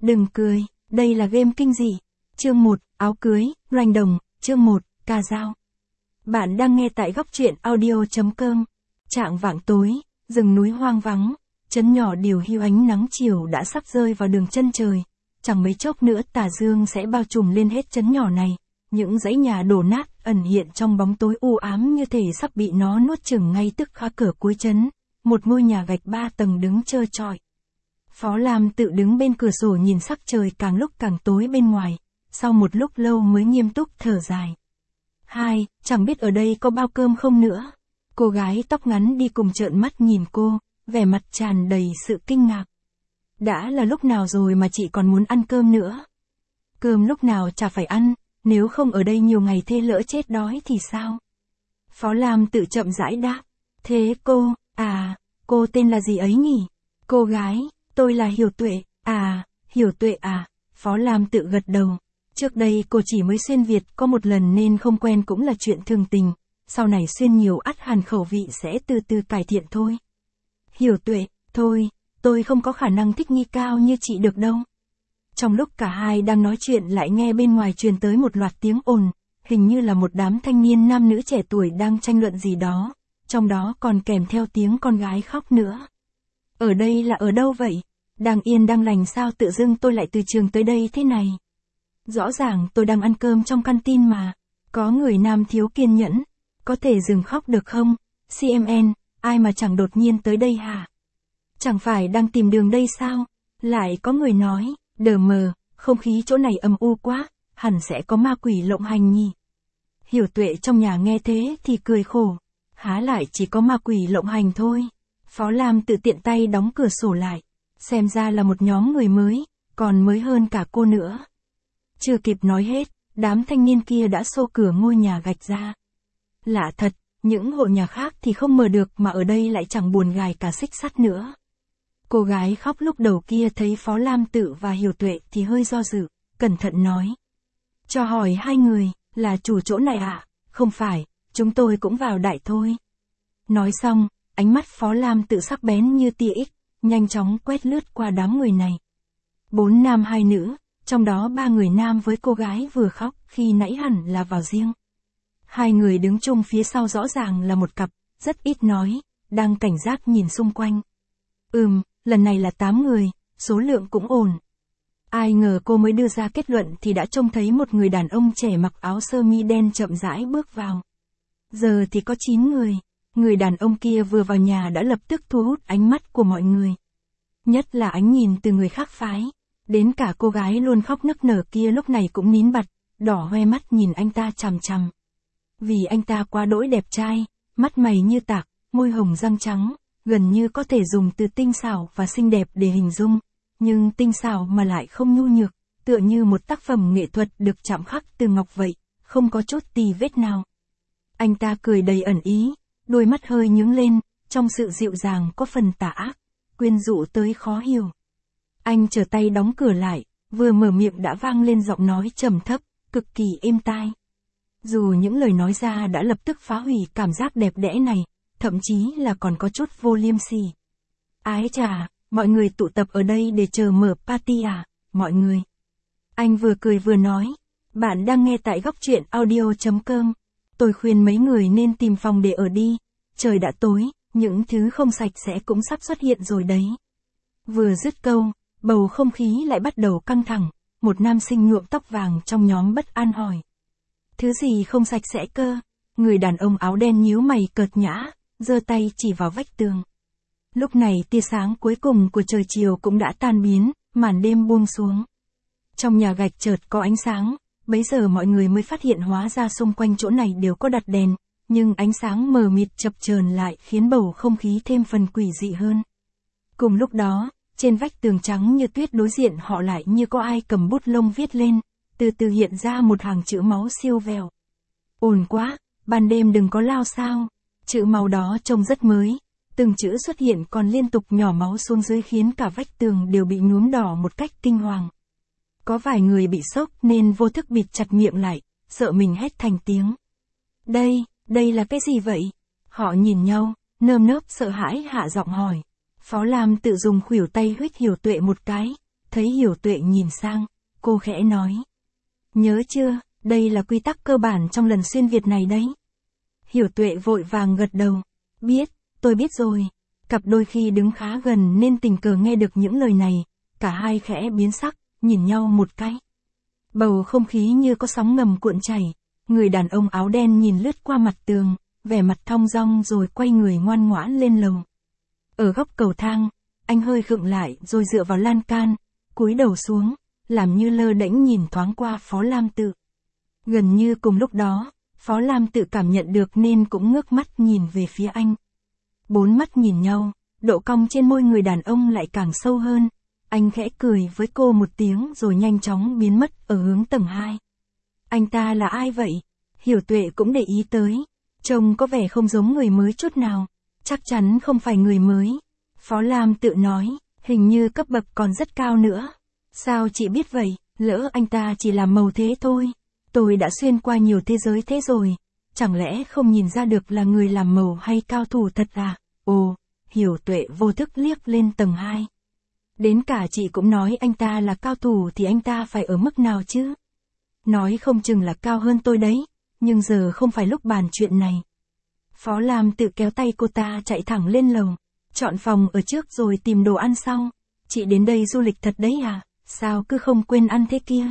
Đừng cười, đây là game kinh dị. Chương 1, áo cưới, rành đồng, chương 1, ca dao. Bạn đang nghe tại góc truyện audio.com. Chạng vạng tối, rừng núi hoang vắng, trấn nhỏ điều hiu ánh nắng chiều đã sắp rơi vào đường chân trời. Chẳng mấy chốc nữa tà dương sẽ bao trùm lên hết trấn nhỏ này. Những dãy nhà đổ nát ẩn hiện trong bóng tối u ám như thể sắp bị nó nuốt chửng ngay tức khắc cửa cuối trấn. Một ngôi nhà gạch 3 tầng đứng trơ trọi. Phó Lam tự đứng bên cửa sổ nhìn sắc trời càng lúc càng tối bên ngoài, sau một lúc lâu mới nghiêm túc thở dài. Chẳng biết ở đây có bao cơm không nữa. Cô gái tóc ngắn đi cùng trợn mắt nhìn cô, vẻ mặt tràn đầy sự kinh ngạc. Đã là lúc nào rồi mà chị còn muốn ăn cơm nữa? Cơm lúc nào chả phải ăn, nếu không ở đây nhiều ngày thế lỡ chết đói thì sao? Phó Lam tự chậm rãi đáp. Thế cô tên là gì ấy nhỉ? Cô gái, tôi là Hiểu Tuệ. Hiểu Tuệ à? Phó Lam tự gật đầu. Trước đây cô chỉ mới xuyên Việt có một lần nên không quen cũng là chuyện thường tình, sau này xuyên nhiều ắt hẳn khẩu vị sẽ từ từ cải thiện thôi. Hiểu Tuệ, thôi, tôi không có khả năng thích nghi cao như chị được đâu. Trong lúc cả hai đang nói chuyện lại nghe bên ngoài truyền tới một loạt tiếng ồn, hình như là một đám thanh niên nam nữ trẻ tuổi đang tranh luận gì đó, trong đó còn kèm theo tiếng con gái khóc nữa. Ở đây là ở đâu vậy? Đang yên đang lành sao tự dưng tôi lại từ trường tới đây thế này? Rõ ràng tôi đang ăn cơm trong canteen mà. Có người nam thiếu kiên nhẫn. Có thể dừng khóc được không? CMN, ai mà chẳng đột nhiên tới đây hả? Chẳng phải đang tìm đường đây sao? Lại có người nói, đờ mờ, không khí chỗ này âm u quá, hẳn sẽ có ma quỷ lộng hành nhỉ. Hiểu Tuệ trong nhà nghe thế thì cười khổ. Há lại chỉ có ma quỷ lộng hành thôi. Phó Lam tự tiện tay đóng cửa sổ lại. Xem ra là một nhóm người mới, còn mới hơn cả cô nữa. Chưa kịp nói hết, đám thanh niên kia đã xô cửa ngôi nhà gạch ra. Lạ thật, những hộ nhà khác thì không mở được mà ở đây lại chẳng buồn gài cả xích sắt nữa. Cô gái khóc lúc đầu kia thấy Phó Lam Tự và Hiểu Tuệ thì hơi do dự, cẩn thận nói. Cho hỏi hai người, là chủ chỗ này ạ? Không phải, chúng tôi cũng vào đại thôi. Nói xong, ánh mắt Phó Lam Tự sắc bén như tia X, nhanh chóng quét lướt qua đám người này. 4 nam 2 nữ. Trong đó 3 người nam với cô gái vừa khóc khi nãy hẳn là vào riêng. 2 người đứng chung phía sau rõ ràng là một cặp, rất ít nói, đang cảnh giác nhìn xung quanh. Lần này là 8 người, số lượng cũng ổn. Ai ngờ cô mới đưa ra kết luận thì đã trông thấy một người đàn ông trẻ mặc áo sơ mi đen chậm rãi bước vào. Giờ thì có 9 người đàn ông kia vừa vào nhà đã lập tức thu hút ánh mắt của mọi người. Nhất là ánh nhìn từ người khác phái. Đến cả cô gái luôn khóc nức nở kia lúc này cũng nín bặt, đỏ hoe mắt nhìn anh ta chằm chằm. Vì anh ta quá đỗi đẹp trai, mắt mày như tạc, môi hồng răng trắng, gần như có thể dùng từ tinh xảo và xinh đẹp để hình dung, nhưng tinh xảo mà lại không nhu nhược, tựa như một tác phẩm nghệ thuật được chạm khắc từ ngọc vậy, không có chút tì vết nào. Anh ta cười đầy ẩn ý, đôi mắt hơi nhướng lên, trong sự dịu dàng có phần tà ác, quyến rũ tới khó hiểu. Anh trở tay đóng cửa lại, vừa mở miệng đã vang lên giọng nói trầm thấp, cực kỳ êm tai. Dù những lời nói ra đã lập tức phá hủy cảm giác đẹp đẽ này, thậm chí là còn có chút vô liêm sỉ. Ái chà, mọi người tụ tập ở đây để chờ mở party à, mọi người. Anh vừa cười vừa nói, bạn đang nghe tại góc truyện audio.com. Tôi khuyên mấy người nên tìm phòng để ở đi, trời đã tối, những thứ không sạch sẽ cũng sắp xuất hiện rồi đấy. Vừa dứt câu, bầu không khí lại bắt đầu căng thẳng, một nam sinh nhuộm tóc vàng trong nhóm bất an hỏi. Thứ gì không sạch sẽ cơ? Người đàn ông áo đen nhíu mày cợt nhã, giơ tay chỉ vào vách tường. Lúc này tia sáng cuối cùng của trời chiều cũng đã tan biến, màn đêm buông xuống. Trong nhà gạch chợt có ánh sáng, bấy giờ mọi người mới phát hiện hóa ra xung quanh chỗ này đều có đặt đèn, nhưng ánh sáng mờ mịt chập chờn lại khiến bầu không khí thêm phần quỷ dị hơn. Cùng lúc đó, trên vách tường trắng như tuyết đối diện họ lại như có ai cầm bút lông viết lên, từ từ hiện ra một hàng chữ máu siêu vẹo. Ồn quá, ban đêm đừng có lao sao. Chữ máu đó trông rất mới, từng chữ xuất hiện còn liên tục nhỏ máu xuống dưới khiến cả vách tường đều bị nhuốm đỏ một cách kinh hoàng. Có vài người bị sốc nên vô thức bịt chặt miệng lại, sợ mình hét thành tiếng. Đây là cái gì vậy? Họ nhìn nhau, nơm nớp sợ hãi hạ giọng hỏi. Phó Lam tự dùng khuỷu tay huých Hiểu Tuệ một cái, thấy Hiểu Tuệ nhìn sang, cô khẽ nói. Nhớ chưa, đây là quy tắc cơ bản trong lần xuyên Việt này đấy. Hiểu Tuệ vội vàng gật đầu. Biết, tôi biết rồi. Cặp đôi khi đứng khá gần nên tình cờ nghe được những lời này, cả hai khẽ biến sắc, nhìn nhau một cái. Bầu không khí như có sóng ngầm cuộn chảy, người đàn ông áo đen nhìn lướt qua mặt tường, vẻ mặt thong dong rồi quay người ngoan ngoãn lên lầu. Ở góc cầu thang, anh hơi khựng lại rồi dựa vào lan can, cúi đầu xuống, làm như lơ đễnh nhìn thoáng qua Phó Lam Tự. Gần như cùng lúc đó, Phó Lam Tự cảm nhận được nên cũng ngước mắt nhìn về phía anh. Bốn mắt nhìn nhau, độ cong trên môi người đàn ông lại càng sâu hơn. Anh khẽ cười với cô một tiếng rồi nhanh chóng biến mất ở hướng tầng 2. Anh ta là ai vậy? Hiểu Tuệ cũng để ý tới. Trông có vẻ không giống người mới chút nào. Chắc chắn không phải người mới. Phó Lam Tự nói, hình như cấp bậc còn rất cao nữa. Sao chị biết vậy? Lỡ anh ta chỉ làm màu thế thôi. Tôi đã xuyên qua nhiều thế giới thế rồi. Chẳng lẽ không nhìn ra được là người làm màu hay cao thủ thật à? Ồ, Hiểu Tuệ vô thức liếc lên tầng 2. Đến cả chị cũng nói anh ta là cao thủ thì anh ta phải ở mức nào chứ? Nói không chừng là cao hơn tôi đấy, nhưng giờ không phải lúc bàn chuyện này. Phó Lam Tự kéo tay cô ta chạy thẳng lên lầu, chọn phòng ở trước rồi tìm đồ ăn sau. Chị đến đây du lịch thật đấy à? Sao cứ không quên ăn thế kia?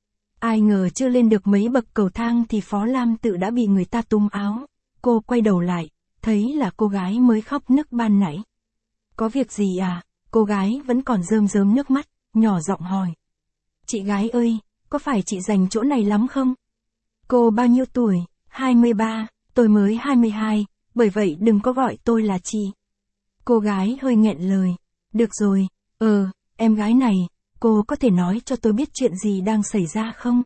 Ai ngờ chưa lên được mấy bậc cầu thang thì Phó Lam Tự đã bị người ta túm áo. Cô quay đầu lại, thấy là cô gái mới khóc nức ban nãy. Có việc gì à? Cô gái vẫn còn rơm rớm nước mắt, nhỏ giọng hỏi. Chị gái ơi, có phải chị dành chỗ này lắm không? Cô bao nhiêu tuổi? 23, tôi mới 22, bởi vậy đừng có gọi tôi là chị. Cô gái hơi nghẹn lời. Được rồi, em gái này, cô có thể nói cho tôi biết chuyện gì đang xảy ra không?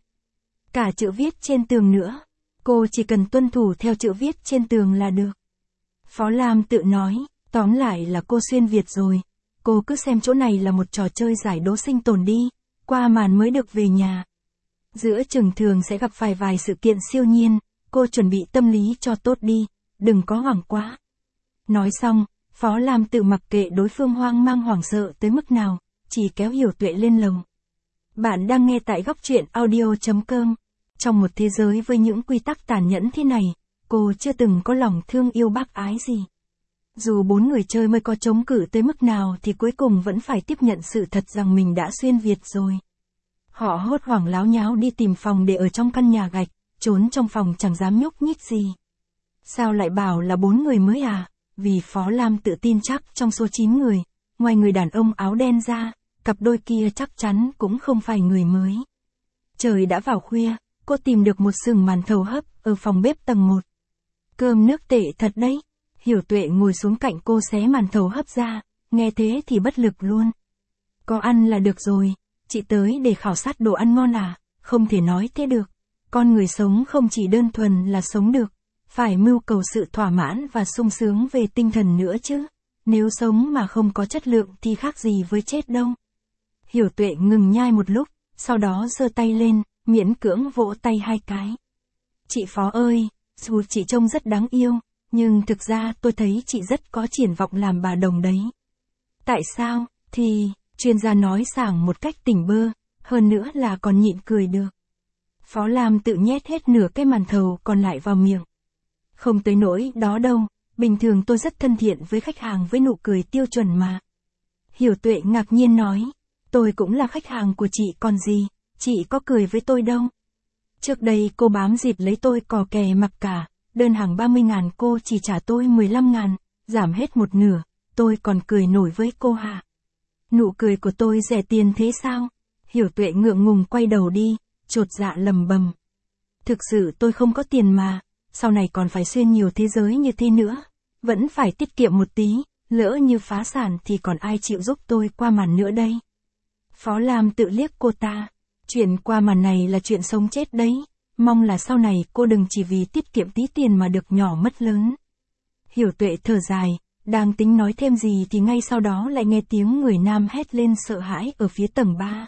Cả chữ viết trên tường nữa. Cô chỉ cần tuân thủ theo chữ viết trên tường là được. Phó Lam Tự nói, tóm lại là cô xuyên Việt rồi. Cô cứ xem chỗ này là một trò chơi giải đố sinh tồn đi, qua màn mới được về nhà. Giữa chừng thường sẽ gặp phải vài sự kiện siêu nhiên, cô chuẩn bị tâm lý cho tốt đi, đừng có hoảng quá. Nói xong, Phó Lam Tự mặc kệ đối phương hoang mang hoảng sợ tới mức nào, chỉ kéo Hiểu Tuệ lên lầu. Bạn đang nghe tại góc truyện audio.com. Trong một thế giới với những quy tắc tàn nhẫn thế này, cô chưa từng có lòng thương yêu bác ái gì. Dù 4 người chơi mới có chống cự tới mức nào thì cuối cùng vẫn phải tiếp nhận sự thật rằng mình đã xuyên Việt rồi. Họ hốt hoảng láo nháo đi tìm phòng để ở trong căn nhà gạch, trốn trong phòng chẳng dám nhúc nhích gì. Sao lại bảo là 4 người mới à? Vì Phó Lam Tự tin chắc trong số 9 người, ngoài người đàn ông áo đen ra, cặp đôi kia chắc chắn cũng không phải người mới. Trời đã vào khuya, cô tìm được một sừng màn thầu hấp ở phòng bếp tầng 1. Cơm nước tệ thật đấy. Hiểu Tuệ ngồi xuống cạnh cô xé màn thầu hấp ra, nghe thế thì bất lực luôn. Có ăn là được rồi, chị tới để khảo sát đồ ăn ngon à? Không thể nói thế được. Con người sống không chỉ đơn thuần là sống được, phải mưu cầu sự thỏa mãn và sung sướng về tinh thần nữa chứ. Nếu sống mà không có chất lượng thì khác gì với chết đâu. Hiểu Tuệ ngừng nhai một lúc, sau đó giơ tay lên, miễn cưỡng vỗ tay 2 cái. Chị Phó ơi, dù chị trông rất đáng yêu, nhưng thực ra tôi thấy chị rất có triển vọng làm bà đồng đấy. Tại sao? Thì, chuyên gia nói sảng một cách tỉnh bơ, hơn nữa là còn nhịn cười được. Phó Lam Tự nhét hết nửa cái màn thầu còn lại vào miệng. Không tới nỗi đó đâu, bình thường tôi rất thân thiện với khách hàng với nụ cười tiêu chuẩn mà. Hiểu Tuệ ngạc nhiên nói, tôi cũng là khách hàng của chị còn gì, chị có cười với tôi đâu. Trước đây cô bám dịp lấy tôi cò kè mặc cả, đơn hàng 30.000 cô chỉ trả tôi 15.000, giảm hết một nửa, tôi còn cười nổi với cô hả? Nụ cười của tôi rẻ tiền thế sao? Hiểu Tuệ ngượng ngùng quay đầu đi, chột dạ lầm bầm. Thực sự tôi không có tiền mà, sau này còn phải xuyên nhiều thế giới như thế nữa, vẫn phải tiết kiệm một tí, lỡ như phá sản thì còn ai chịu giúp tôi qua màn nữa đây. Phó Lam Tự liếc cô ta, chuyện qua màn này là chuyện sống chết đấy, mong là sau này cô đừng chỉ vì tiết kiệm tí tiền mà được nhỏ mất lớn. Hiểu Tuệ thở dài, đang tính nói thêm gì thì ngay sau đó lại nghe tiếng người nam hét lên sợ hãi ở phía tầng 3.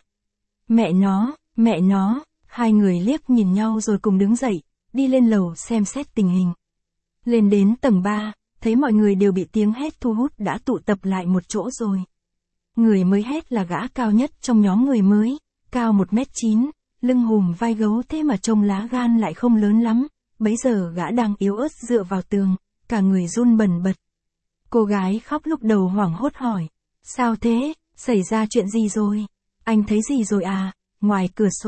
Mẹ nó, hai người liếc nhìn nhau rồi cùng đứng dậy, đi lên lầu xem xét tình hình. Lên đến tầng 3, thấy mọi người đều bị tiếng hét thu hút đã tụ tập lại một chỗ rồi. Người mới hét là gã cao nhất trong nhóm người mới, cao 1m9, lưng hùm vai gấu, thế mà trông lá gan lại không lớn lắm, bấy giờ gã đang yếu ớt dựa vào tường, cả người run bần bật. Cô gái khóc lúc đầu hoảng hốt hỏi, sao thế, xảy ra chuyện gì rồi? Anh thấy gì rồi à? Ngoài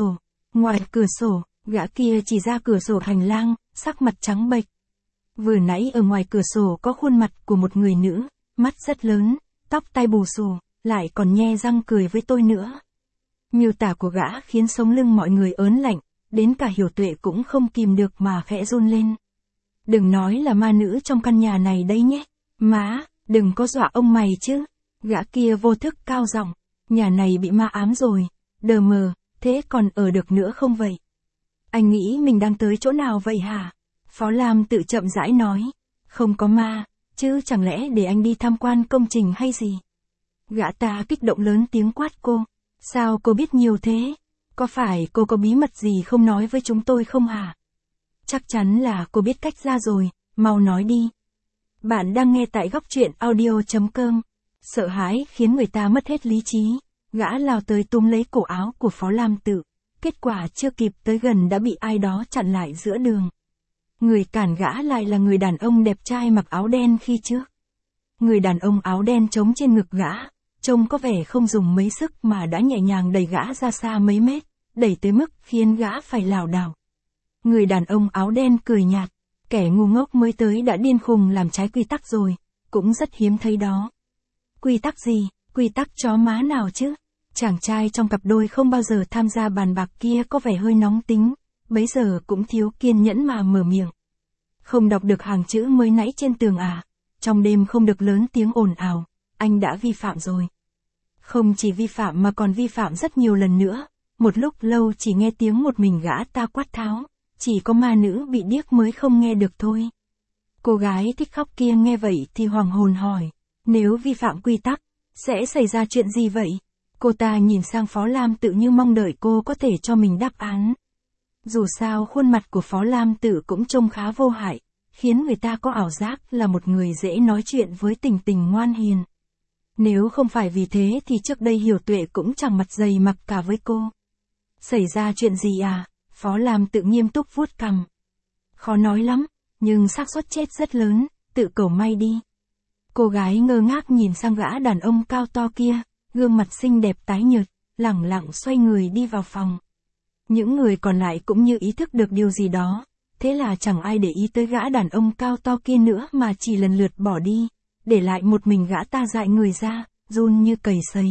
cửa sổ, gã kia chỉ ra cửa sổ hành lang, sắc mặt trắng bệch. Vừa nãy ở ngoài cửa sổ có khuôn mặt của một người nữ, mắt rất lớn, tóc tai bù xù, lại còn nhe răng cười với tôi nữa. Miêu tả của gã khiến sống lưng mọi người ớn lạnh, đến cả Hiểu Tuệ cũng không kìm được mà khẽ run lên. Đừng nói là ma nữ trong căn nhà này đấy nhé. Má, đừng có dọa ông mày chứ. Gã kia vô thức cao giọng, nhà này bị ma ám rồi, đờ mờ, thế còn ở được nữa không vậy? Anh nghĩ mình đang tới chỗ nào vậy hả? Phó Lam tự chậm rãi nói, không có ma, chứ chẳng lẽ để anh đi tham quan công trình hay gì? Gã ta kích động lớn tiếng quát cô, sao cô biết nhiều thế? Có phải cô có bí mật gì không nói với chúng tôi không hả? Chắc chắn là cô biết cách ra rồi, mau nói đi. Bạn đang nghe tại góc truyện audio.com. Sợ hãi khiến người ta mất hết lý trí, gã lao tới túm lấy cổ áo của Phó Lam Tự, kết quả chưa kịp tới gần đã bị ai đó chặn lại giữa đường. Người cản gã lại là người đàn ông đẹp trai mặc áo đen khi trước. Người đàn ông áo đen trống trên ngực gã, trông có vẻ không dùng mấy sức mà đã nhẹ nhàng đẩy gã ra xa mấy mét, đẩy tới mức khiến gã phải lảo đảo. Người đàn ông áo đen cười nhạt, kẻ ngu ngốc mới tới đã điên khùng làm trái quy tắc rồi, cũng rất hiếm thấy đó. Quy tắc gì, quy tắc chó má nào chứ? Chàng trai trong cặp đôi không bao giờ tham gia bàn bạc kia có vẻ hơi nóng tính, bấy giờ cũng thiếu kiên nhẫn mà mở miệng. Không đọc được hàng chữ mới nãy trên tường à? Trong đêm không được lớn tiếng ồn ào, anh đã vi phạm rồi. Không chỉ vi phạm mà còn vi phạm rất nhiều lần nữa, một lúc lâu chỉ nghe tiếng một mình gã ta quát tháo, chỉ có ma nữ bị điếc mới không nghe được thôi. Cô gái thích khóc kia nghe vậy thì hoàng hồn hỏi, nếu vi phạm quy tắc, sẽ xảy ra chuyện gì vậy? Cô ta nhìn sang Phó Lam Tự như mong đợi cô có thể cho mình đáp án. Dù sao khuôn mặt của Phó Lam Tự cũng trông khá vô hại, khiến người ta có ảo giác là một người dễ nói chuyện với tình tình ngoan hiền. Nếu không phải vì thế thì trước đây Hiểu Tuệ cũng chẳng mặt dày mặc cả với cô. Xảy ra chuyện gì à? Phó Lam Tự nghiêm túc vuốt cằm. Khó nói lắm, nhưng xác suất chết rất lớn, tự cầu may đi. Cô gái ngơ ngác nhìn sang gã đàn ông cao to kia, gương mặt xinh đẹp tái nhợt, lẳng lặng xoay người đi vào phòng. Những người còn lại cũng như ý thức được điều gì đó, thế là chẳng ai để ý tới gã đàn ông cao to kia nữa mà chỉ lần lượt bỏ đi, để lại một mình gã ta dại người ra, run như cầy sấy.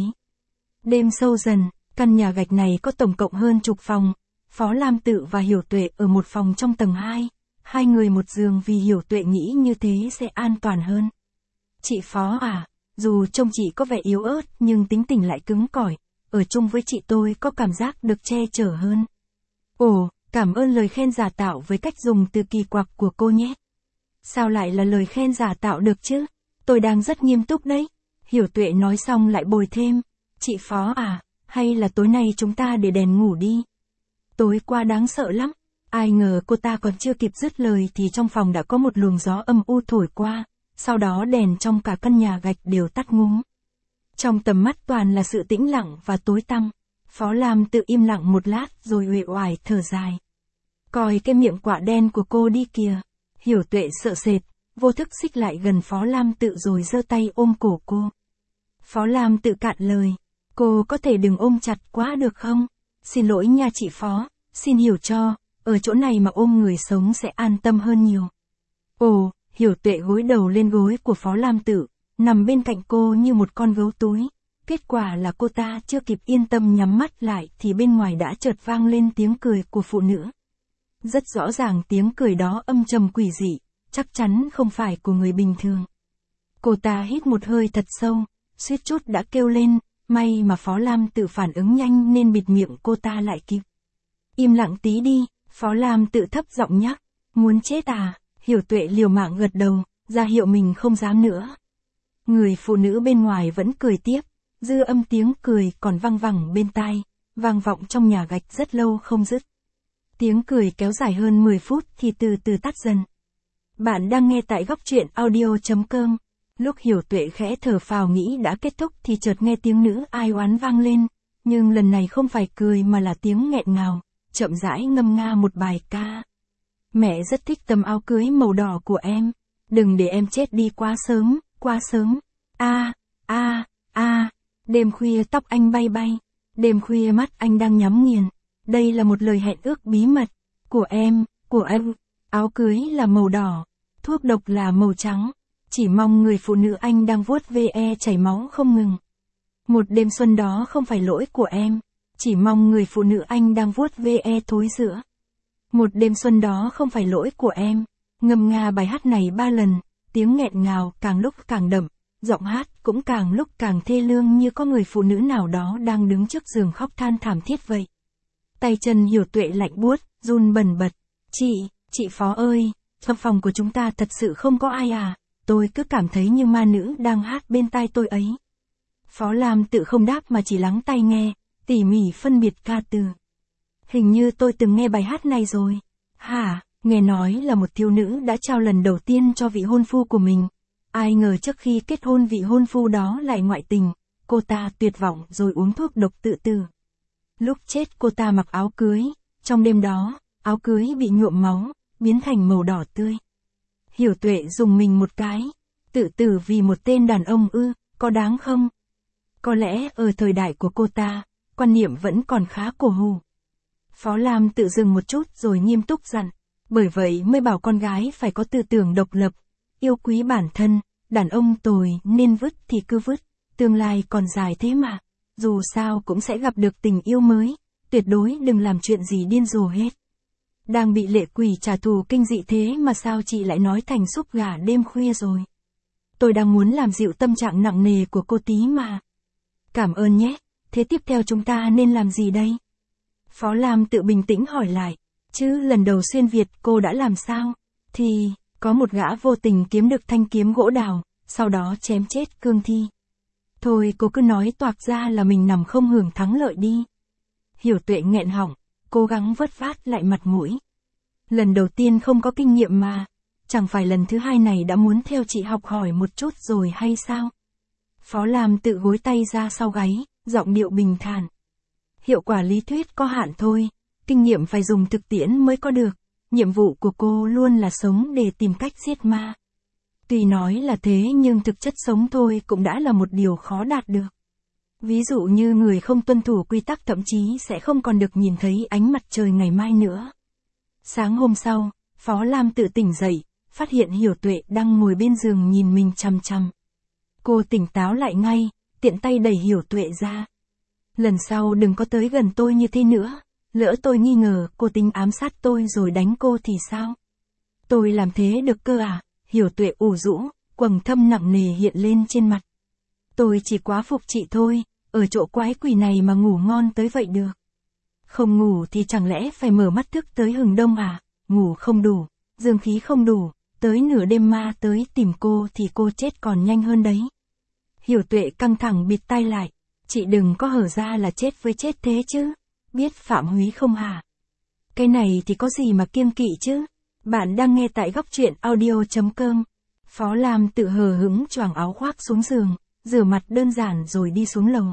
Đêm sâu dần, căn nhà gạch này có tổng cộng hơn chục phòng, Phó Lam Tự và Hiểu Tuệ ở một phòng trong tầng 2, hai người một giường vì Hiểu Tuệ nghĩ như thế sẽ an toàn hơn. Chị Phó à, dù trông chị có vẻ yếu ớt nhưng tính tình lại cứng cỏi, ở chung với chị tôi có cảm giác được che chở hơn. Ồ, cảm ơn lời khen giả tạo với cách dùng từ kỳ quặc của cô nhé. Sao lại là lời khen giả tạo được chứ? Tôi đang rất nghiêm túc đấy. Hiểu Tuệ nói xong lại bồi thêm, chị Phó à, hay là tối nay chúng ta để đèn ngủ đi. Tối qua đáng sợ lắm. Ai ngờ cô ta còn chưa kịp dứt lời thì trong phòng đã có một luồng gió âm u thổi qua, sau đó đèn trong cả căn nhà gạch đều tắt ngúm. Trong tầm mắt toàn là sự tĩnh lặng và tối tăm. Phó Lam Tự im lặng một lát rồi uể oải thở dài. Coi cái miệng quạ đen của cô đi kìa. Hiểu Tuệ sợ sệt, vô thức xích lại gần Phó Lam Tự rồi giơ tay ôm cổ cô. Phó Lam Tự cạn lời, cô có thể đừng ôm chặt quá được không? Xin lỗi nha chị Phó, xin hiểu cho, ở chỗ này mà ôm người sống sẽ an tâm hơn nhiều. Ồ, Hiểu Tuệ gối đầu lên gối của Phó Lam Tự, nằm bên cạnh cô như một con gấu túi. Kết quả là cô ta chưa kịp yên tâm nhắm mắt lại thì bên ngoài đã chợt vang lên tiếng cười của phụ nữ. Rất rõ ràng tiếng cười đó âm trầm quỷ dị, chắc chắn không phải của người bình thường. Cô ta hít một hơi thật sâu, suýt chút đã kêu lên, may mà Phó Lam Tự phản ứng nhanh nên bịt miệng cô ta lại kịp. Im lặng tí đi, Phó Lam Tự thấp giọng nhắc, muốn chết à? Hiểu Tuệ liều mạng gật đầu, ra hiệu mình không dám nữa. Người phụ nữ bên ngoài vẫn cười tiếp, dư âm tiếng cười còn vang vẳng bên tai, vang vọng trong nhà gạch rất lâu không dứt. Tiếng cười kéo dài hơn 10 phút thì từ từ tắt dần. Bạn đang nghe tại góc truyện audio.com. Lúc Hiểu Tuệ khẽ thở phào nghĩ đã kết thúc thì chợt nghe tiếng nữ ai oán vang lên, nhưng lần này không phải cười mà là tiếng nghẹn ngào, chậm rãi ngâm nga một bài ca. Mẹ rất thích tấm áo cưới màu đỏ của em, đừng để em chết đi quá sớm, quá sớm. Đêm khuya tóc anh bay bay, đêm khuya mắt anh đang nhắm nghiền. Đây là một lời hẹn ước bí mật, của em, của anh. Áo cưới là màu đỏ, thuốc độc là màu trắng. Chỉ mong người phụ nữ anh đang vuốt ve chảy máu không ngừng. Một đêm xuân đó không phải lỗi của em, chỉ mong người phụ nữ anh đang vuốt ve thối rữa. Một đêm xuân đó không phải lỗi của em. Ngâm nga bài hát này 3 lần, tiếng nghẹn ngào càng lúc càng đậm, giọng hát cũng càng lúc càng thê lương như có người phụ nữ nào đó đang đứng trước giường khóc than thảm thiết vậy. Tay chân Hiểu Tuệ lạnh buốt, run bần bật. Chị Phó ơi, trong phòng của chúng ta thật sự không có ai à? Tôi cứ cảm thấy như ma nữ đang hát bên tai tôi ấy. Phó Lam tự không đáp mà chỉ lắng tai nghe, tỉ mỉ phân biệt ca từ. Hình như tôi từng nghe bài hát này rồi. Hả, nghe nói là một thiếu nữ đã trao lần đầu tiên cho vị hôn phu của mình. Ai ngờ trước khi kết hôn vị hôn phu đó lại ngoại tình, cô ta tuyệt vọng rồi uống thuốc độc tự tử. Lúc chết cô ta mặc áo cưới, trong đêm đó, áo cưới bị nhuộm máu, biến thành màu đỏ tươi. Hiểu Tuệ dùng mình một cái, tự tử vì một tên đàn ông có đáng không? Có lẽ ở thời đại của cô ta, quan niệm vẫn còn khá cổ hủ. Phó Lam tự dừng một chút rồi nghiêm túc dặn, bởi vậy mới bảo con gái phải có tư tưởng độc lập, yêu quý bản thân, đàn ông tồi nên vứt thì cứ vứt, tương lai còn dài thế mà, dù sao cũng sẽ gặp được tình yêu mới, tuyệt đối đừng làm chuyện gì điên rồ hết. Đang bị lệ quỷ trả thù kinh dị thế mà sao chị lại nói thành súp gà đêm khuya rồi. Tôi đang muốn làm dịu tâm trạng nặng nề của cô tí mà. Cảm ơn nhé, thế tiếp theo chúng ta nên làm gì đây? Phó Lam tự bình tĩnh hỏi lại, chứ lần đầu xuyên Việt cô đã làm sao? Thì, có một gã vô tình kiếm được thanh kiếm gỗ đào, sau đó chém chết cương thi. Thôi cô cứ nói toạc ra là mình nằm không hưởng thắng lợi đi. Hiểu Tuệ nghẹn họng, cố gắng vớt vát lại mặt mũi. Lần đầu tiên không có kinh nghiệm mà, chẳng phải lần thứ hai này đã muốn theo chị học hỏi một chút rồi hay sao? Phó Lam tự gối tay ra sau gáy, giọng điệu bình thản. Hiệu quả lý thuyết có hạn thôi, kinh nghiệm phải dùng thực tiễn mới có được. Nhiệm vụ của cô luôn là sống để tìm cách giết ma. Tuy nói là thế nhưng thực chất sống thôi cũng đã là một điều khó đạt được. Ví dụ như người không tuân thủ quy tắc thậm chí sẽ không còn được nhìn thấy ánh mặt trời ngày mai nữa. Sáng hôm sau, Phó Lam tự tỉnh dậy, phát hiện Hiểu Tuệ đang ngồi bên giường nhìn mình chằm chằm. Cô tỉnh táo lại ngay, tiện tay đẩy Hiểu Tuệ ra. Lần sau đừng có tới gần tôi như thế nữa, lỡ tôi nghi ngờ cô tính ám sát tôi rồi đánh cô thì sao? Tôi làm thế được cơ à? Hiểu Tuệ ủ rũ, quầng thâm nặng nề hiện lên trên mặt. Tôi chỉ quá phục chị thôi, ở chỗ quái quỷ này mà ngủ ngon tới vậy được. Không ngủ thì chẳng lẽ phải mở mắt thức tới hừng đông à? Ngủ không đủ, dương khí không đủ, tới nửa đêm ma tới tìm cô thì cô chết còn nhanh hơn đấy. Hiểu Tuệ căng thẳng bịt tai lại, chị đừng có hở ra là chết với chết thế chứ, biết phạm húy không hả? Cái này thì có gì mà kiêng kỵ chứ? Bạn đang nghe tại góc truyện audio.com. Phó Lam tự hờ hững choàng áo khoác xuống giường, rửa mặt đơn giản rồi đi xuống lầu.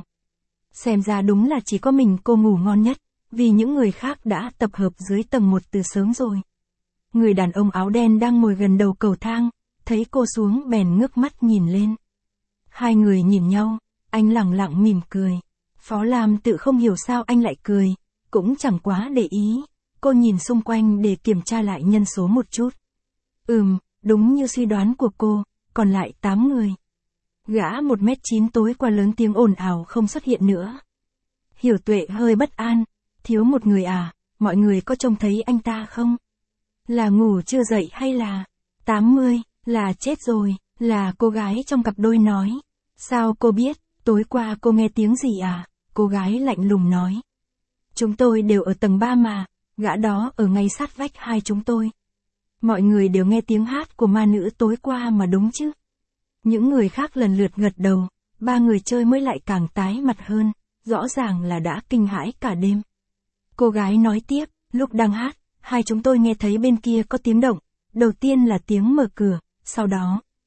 Xem ra đúng là chỉ có mình cô ngủ ngon nhất, vì những người khác đã tập hợp dưới tầng 1 từ sớm rồi. Người đàn ông áo đen đang ngồi gần đầu cầu thang, thấy cô xuống bèn ngước mắt nhìn lên. Hai người nhìn nhau, anh lẳng lặng mỉm cười. Phó Lam tự không hiểu sao anh lại cười, cũng chẳng quá để ý. Cô nhìn xung quanh để kiểm tra lại nhân số một chút. Đúng như suy đoán của cô, còn lại 8 người. Gã 1m9 tối qua lớn tiếng ồn ào không xuất hiện nữa. Hiểu Tuệ hơi bất an, thiếu một người à, mọi người có trông thấy anh ta không? Là ngủ chưa dậy hay là 80, là chết rồi, là cô gái trong cặp đôi nói. Sao cô biết, tối qua cô nghe tiếng gì à? Cô gái lạnh lùng nói. Chúng tôi đều ở tầng 3 mà, gã đó ở ngay sát vách hai chúng tôi. Mọi người đều nghe tiếng hát của ma nữ tối qua mà đúng chứ? Những người khác lần lượt gật đầu, 3 người chơi mới lại càng tái mặt hơn, rõ ràng là đã kinh hãi cả đêm. Cô gái nói tiếp, lúc đang hát, hai chúng tôi nghe thấy bên kia có tiếng động, đầu tiên là tiếng mở cửa, sau đó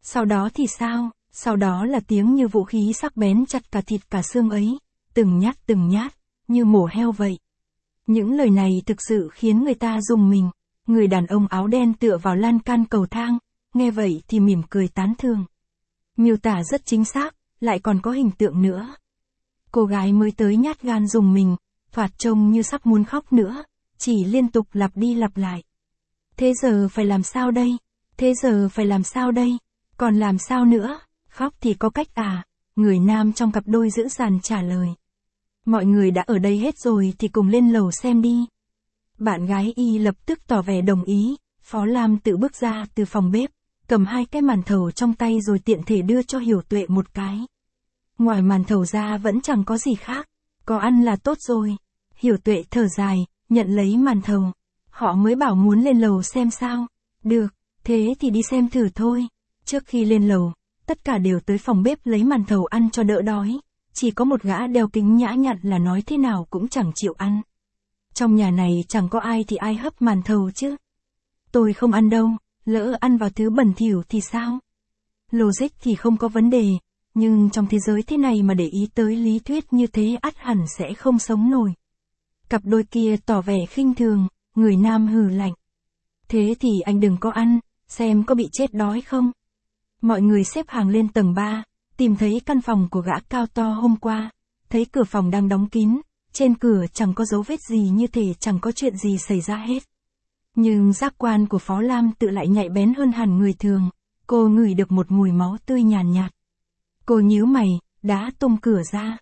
Sau đó thì sao? Sau đó là tiếng như vũ khí sắc bén chặt cả thịt cả xương ấy, từng nhát, như mổ heo vậy. Những lời này thực sự khiến người ta rùng mình. Người đàn ông áo đen tựa vào lan can cầu thang, nghe vậy thì mỉm cười tán thưởng. Miêu tả rất chính xác, lại còn có hình tượng nữa. Cô gái mới tới nhát gan rùng mình, thoạt trông như sắp muốn khóc nữa, chỉ liên tục lặp đi lặp lại. Thế giờ phải làm sao đây? Thế giờ phải làm sao đây? Còn làm sao nữa? Khóc thì có cách à? Người nam trong cặp đôi giữ dằn trả lời. Mọi người đã ở đây hết rồi thì cùng lên lầu xem đi. Bạn gái y lập tức tỏ vẻ đồng ý, Phó Lam tự bước ra từ phòng bếp, cầm 2 cái màn thầu trong tay rồi tiện thể đưa cho Hiểu Tuệ một cái. Ngoài màn thầu ra vẫn chẳng có gì khác, có ăn là tốt rồi. Hiểu Tuệ thở dài, nhận lấy màn thầu. Họ mới bảo muốn lên lầu xem sao. Được, thế thì đi xem thử thôi. Trước khi lên lầu, tất cả đều tới phòng bếp lấy màn thầu ăn cho đỡ đói. Chỉ có một gã đeo kính nhã nhặn là nói thế nào cũng chẳng chịu ăn. Trong nhà này chẳng có ai thì ai hấp màn thầu chứ. Tôi không ăn đâu, lỡ ăn vào thứ bẩn thỉu thì sao? Logic thì không có vấn đề, nhưng trong thế giới thế này mà để ý tới lý thuyết như thế ắt hẳn sẽ không sống nổi. Cặp đôi kia tỏ vẻ khinh thường, người nam hừ lạnh. Thế thì anh đừng có ăn, xem có bị chết đói không? Mọi người xếp hàng lên tầng 3, tìm thấy căn phòng của gã cao to hôm qua, thấy cửa phòng đang đóng kín, trên cửa chẳng có dấu vết gì như thể chẳng có chuyện gì xảy ra hết. Nhưng giác quan của Phó Lam tự lại nhạy bén hơn hẳn người thường, cô ngửi được một mùi máu tươi nhàn nhạt. Cô nhíu mày, đá tung cửa ra.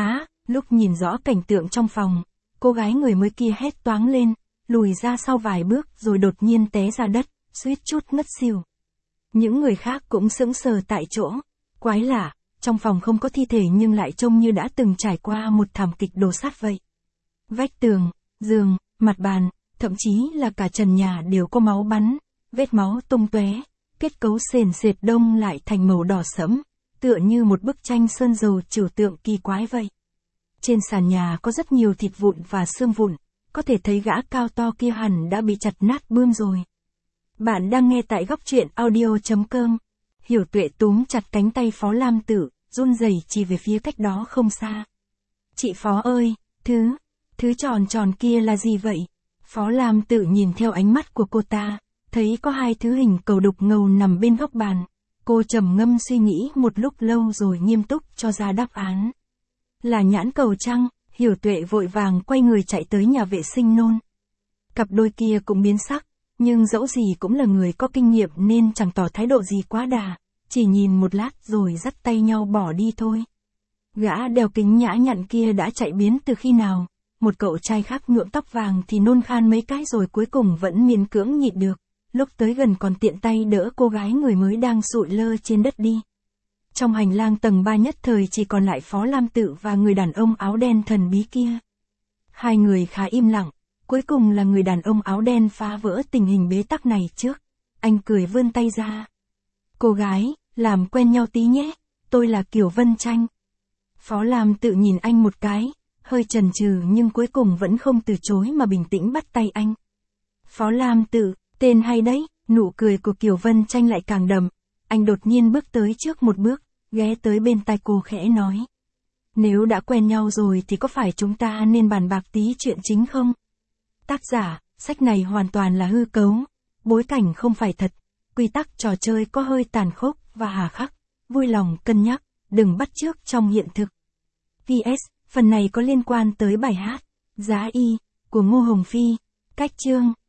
Lúc nhìn rõ cảnh tượng trong phòng, cô gái người mới kia hét toáng lên, lùi ra sau vài bước rồi đột nhiên té ra đất, suýt chút ngất xỉu. Những người khác cũng sững sờ tại chỗ. Quái lạ, trong phòng không có thi thể nhưng lại trông như đã từng trải qua một thảm kịch đồ sát vậy. Vách tường, giường, mặt bàn, thậm chí là cả trần nhà đều có máu bắn, vết máu tung tóe, kết cấu sền sệt đông lại thành màu đỏ sẫm, tựa như một bức tranh sơn dầu trừu tượng kỳ quái vậy. Trên sàn nhà có rất nhiều thịt vụn và xương vụn, có thể thấy gã cao to kia hẳn đã bị chặt nát bươm rồi. Bạn đang nghe tại góc truyện audio.com. Hiểu Tuệ túm chặt cánh tay Phó Lam Tử, run rẩy chỉ về phía cách đó không xa. Chị Phó ơi, thứ tròn tròn kia là gì vậy? Phó Lam Tử nhìn theo ánh mắt của cô ta, thấy có 2 thứ hình cầu đục ngầu nằm bên góc bàn. Cô trầm ngâm suy nghĩ một lúc lâu rồi nghiêm túc cho ra đáp án. Là nhãn cầu trăng. Hiểu Tuệ vội vàng quay người chạy tới nhà vệ sinh nôn. Cặp đôi kia cũng biến sắc, nhưng dẫu gì cũng là người có kinh nghiệm nên chẳng tỏ thái độ gì quá đà, chỉ nhìn một lát rồi dắt tay nhau bỏ đi thôi. Gã đeo kính nhã nhặn kia đã chạy biến từ khi nào, một cậu trai khác nhuộm tóc vàng thì nôn khan mấy cái rồi cuối cùng vẫn miễn cưỡng nhịn được, lúc tới gần còn tiện tay đỡ cô gái người mới đang sụi lơ trên đất đi. Trong hành lang tầng 3 nhất thời chỉ còn lại Phó Lam Tự và người đàn ông áo đen thần bí kia. 2 người khá im lặng, cuối cùng là người đàn ông áo đen phá vỡ tình hình bế tắc này trước. Anh cười vươn tay ra. Cô gái, làm quen nhau tí nhé, tôi là Kiều Vân Tranh. Phó Lam Tự nhìn anh một cái, hơi chần chừ nhưng cuối cùng vẫn không từ chối mà bình tĩnh bắt tay anh. Phó Lam Tự, tên hay đấy, nụ cười của Kiều Vân Tranh lại càng đậm. Anh đột nhiên bước tới trước một bước, ghé tới bên tai cô khẽ nói. Nếu đã quen nhau rồi thì có phải chúng ta nên bàn bạc tí chuyện chính không? Tác giả, sách này hoàn toàn là hư cấu, bối cảnh không phải thật, quy tắc trò chơi có hơi tàn khốc và hà khắc, vui lòng cân nhắc, đừng bắt chước trong hiện thực. PS, phần này có liên quan tới bài hát Giá Y của Ngô Hồng Phi, cách chương